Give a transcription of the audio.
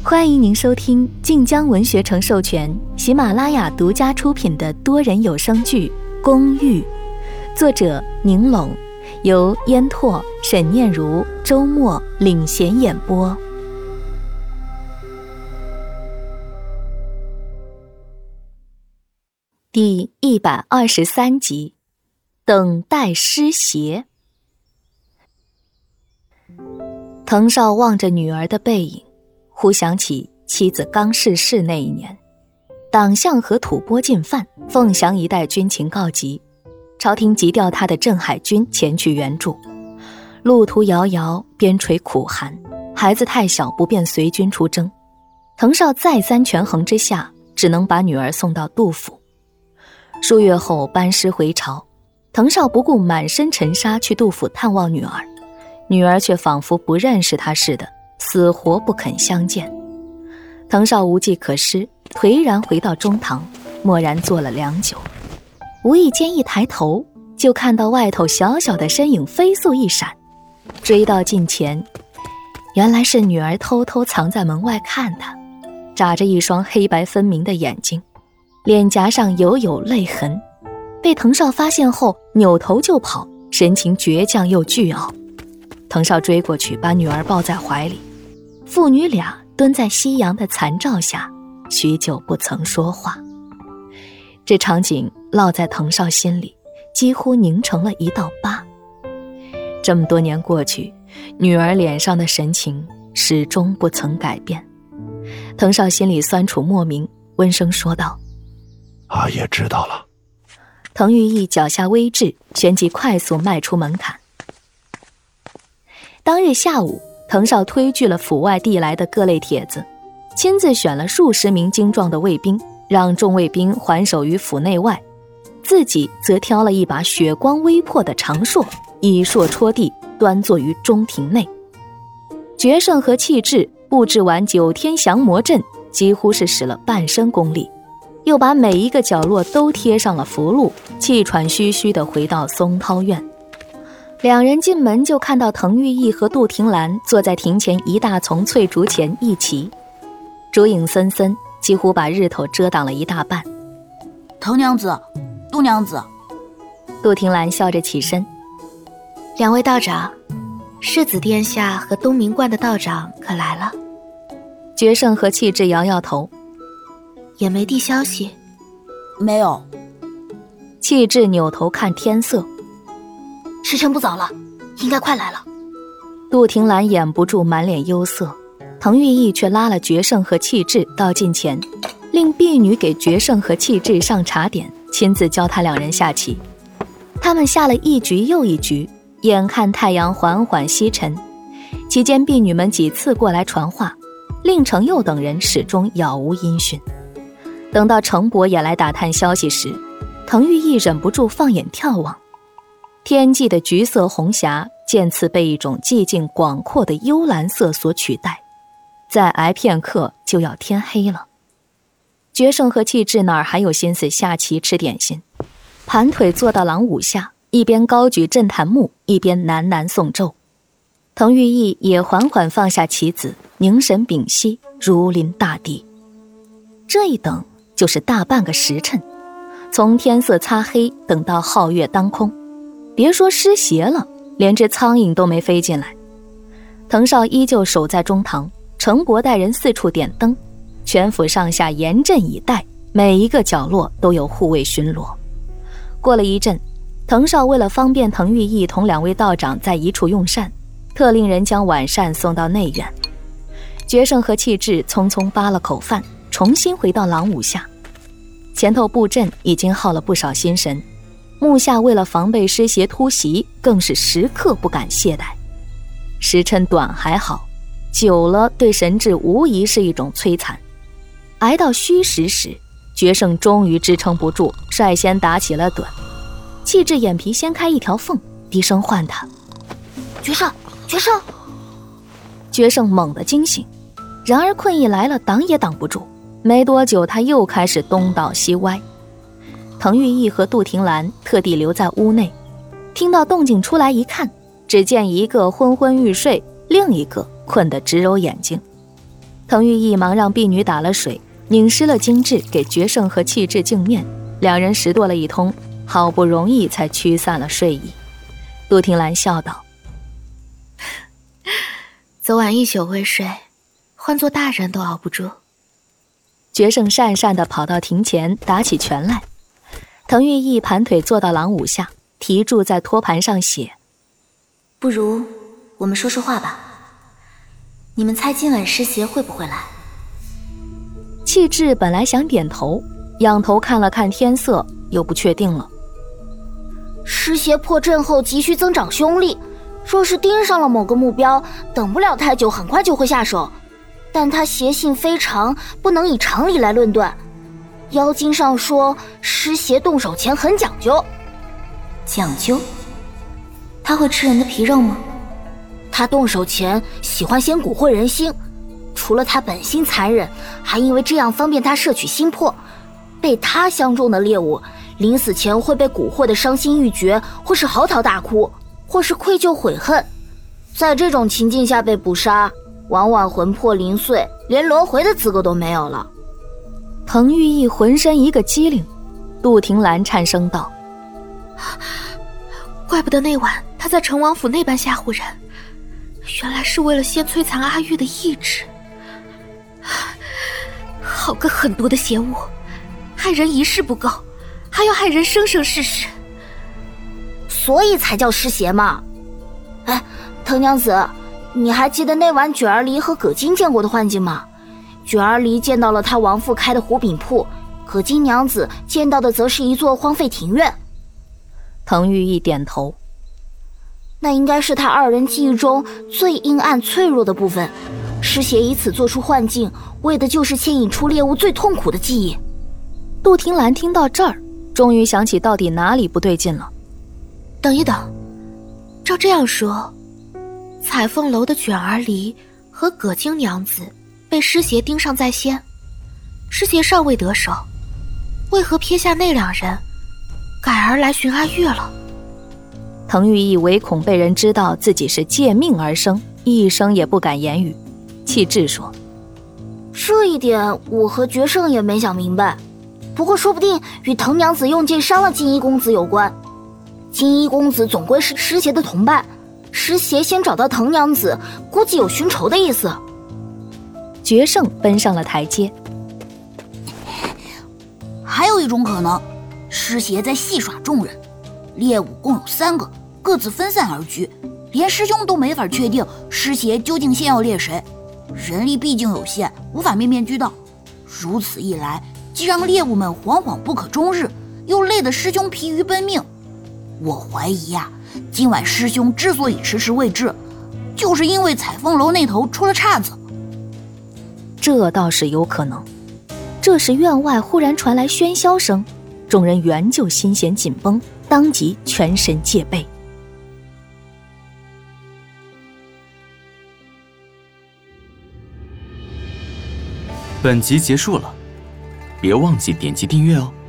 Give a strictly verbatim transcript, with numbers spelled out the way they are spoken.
欢迎您收听晋江文学城授权、喜马拉雅独家出品的多人有声剧《公寓》，作者宁拢，由烟拓、沈念如、周末领衔演播。第一百二十三集，等待失邪。滕少望着女儿的背影，忽想起妻子刚逝世那一年，党项和吐蕃进犯，凤翔一带军情告急，朝廷急调他的镇海军前去援助。路途遥遥，边陲苦寒，孩子太小不便随军出征。滕少再三权衡之下，只能把女儿送到杜府。数月后班师回朝，滕少不顾满身尘沙去杜府探望女儿，女儿却仿佛不认识他似的，死活不肯相见。滕少无计可施，颓然回到中堂，默然坐了良久。无意间一抬头，就看到外头小小的身影飞速一闪，追到近前，原来是女儿偷偷藏在门外看他，眨着一双黑白分明的眼睛，脸颊上犹有泪痕。被滕少发现后，扭头就跑，神情倔强又倨傲。滕少追过去，把女儿抱在怀里，父女俩蹲在夕阳的残照下，许久不曾说话。这场景烙在滕少心里，几乎凝成了一道疤。这么多年过去，女儿脸上的神情始终不曾改变。滕少心里酸楚莫名，温声说道： 阿爷知道了。 滕玉义脚下微滞，旋即快速迈出门槛。当日下午，滕少推拒了府外递来的各类帖子，亲自选了数十名精壮的卫兵，让众卫兵环守于府内外，自己则挑了一把血光微破的长槊，以槊戳地，端坐于中庭内。决胜和气质布置完九天降魔阵，几乎是使了半身功力，又把每一个角落都贴上了符箓，气喘吁吁地回到松涛院。两人进门就看到滕玉义和杜婷兰坐在庭前一大丛翠竹前一齐，烛影森森，几乎把日头遮挡了一大半。 滕娘子，杜娘子。 杜婷兰笑着起身： 两位道长，世子殿下和东明观的道长可来了？ 决胜和气质摇摇头： 也没递消息。 没有。 气质扭头看天色： 时辰不早了，应该快来了。 杜婷兰掩不住满脸忧色，滕玉义却拉了决胜和气质到近前，令婢女给决胜和气质上茶点，亲自教他两人下棋。他们下了一局又一局，眼看太阳缓缓西沉，期间婢女们几次过来传话，令程佑等人始终杳无音讯。等到程伯也来打探消息时，滕玉义忍不住放眼眺望，天际的橘色红霞渐次被一种寂静广阔的幽蓝色所取代，再挨片刻就要天黑了。决胜和气质哪儿还有心思下棋吃点心，盘腿坐到廊庑下，一边高举镇坛木，一边喃喃诵咒。滕玉义也缓缓放下棋子，凝神屏息，如临大敌。这一等就是大半个时辰，从天色擦黑等到皓月当空，别说失邪了，连只苍蝇都没飞进来。滕少依旧守在中堂，程伯带人四处点灯，全府上下严阵以待，每一个角落都有护卫巡逻。过了一阵，滕少为了方便滕玉义同两位道长在一处用膳，特令人将晚膳送到内院。决胜和气质匆匆扒了口饭，重新回到廊庑下。前头布阵已经耗了不少心神，幕下为了防备失邪突袭，更是时刻不敢懈怠。时辰短还好，久了对神智无疑是一种摧残。挨到虚时时，决胜终于支撑不住，率先打起了盹。气质眼皮掀开一条缝，低声唤他： 决胜，决胜！ 决胜猛地惊醒，然而困意来了，挡也挡不住。没多久，他又开始东倒西歪。滕玉义和杜婷兰特地留在屋内，听到动静出来一看，只见一个昏昏欲睡，另一个困得直揉眼睛。 滕玉义忙让婢女打了水，拧湿了精致，给决胜和气质净面。两人拾掇了一通，好不容易才驱散了睡意。杜婷兰笑道： 昨晚一宿未睡，换做大人都熬不住。 决胜讪讪地跑到庭前，打起拳来。滕玉义盘腿坐到廊庑下，提柱在托盘上写： 不如我们说说话吧，你们猜今晚师邪会不会来？ 气质本来想点头，仰头看了看天色，又不确定了。 师邪破阵后急需增长凶力，若是盯上了某个目标，等不了太久，很快就会下手。但他邪性非常，不能以常理来论断。妖经上说，师邪动手前很讲究。 讲究？他会吃人的皮肉吗？ 他动手前喜欢先蛊惑人心，除了他本性残忍，还因为这样方便他摄取心魄。被他相中的猎物，临死前会被蛊惑的伤心欲绝，或是嚎啕大哭，或是愧疚悔恨。在这种情境下被捕杀，往往魂魄零碎，连轮回的资格都没有了。 滕玉义浑身一个机灵，杜婷兰颤声道： 怪不得那晚他在成王府那般吓唬人，原来是为了先摧残阿玉的意志。好个狠毒的邪物，害人一世不够，还要害人生生世世， 所以才叫师邪嘛。哎，滕娘子，你还记得那晚卷儿离和葛金见过的幻境吗？卷儿离见到了他亡父开的胡饼铺，葛金娘子见到的则是一座荒废庭院。 滕玉义点头。 那应该是他二人记忆中最阴暗脆弱的部分，师邪以此做出幻境，为的就是牵引出猎物最痛苦的记忆。 杜婷兰听到这儿，终于想起到底哪里不对劲了。 等一等，照这样说，彩凤楼的卷儿离和葛晶娘子被师邪盯上在先，师邪尚未得手，为何撇下那两人，改而来寻阿月了？ 滕玉义唯恐被人知道自己是借命而生，一生也不敢言语。气质说： 这一点我和决胜也没想明白，不过说不定与滕娘子用剑伤了金衣公子有关。金衣公子总归是师邪的同伴，师邪先找到滕娘子，估计有寻仇的意思。 决胜奔上了台阶。 还有一种可能，师邪在戏耍众人，猎物共有三个，各自分散而居，连师兄都没法确定师邪究竟先要猎谁。人力毕竟有限，无法面面俱到。如此一来，既让猎物们惶惶不可终日，又累得师兄疲于奔命。我怀疑呀、啊，今晚师兄之所以迟迟未至，就是因为彩凤楼那头出了岔子。 这倒是有可能。这时院外忽然传来喧嚣声，众人原就心弦紧绷，当即全神戒备。 本集结束了，别忘记点击订阅哦。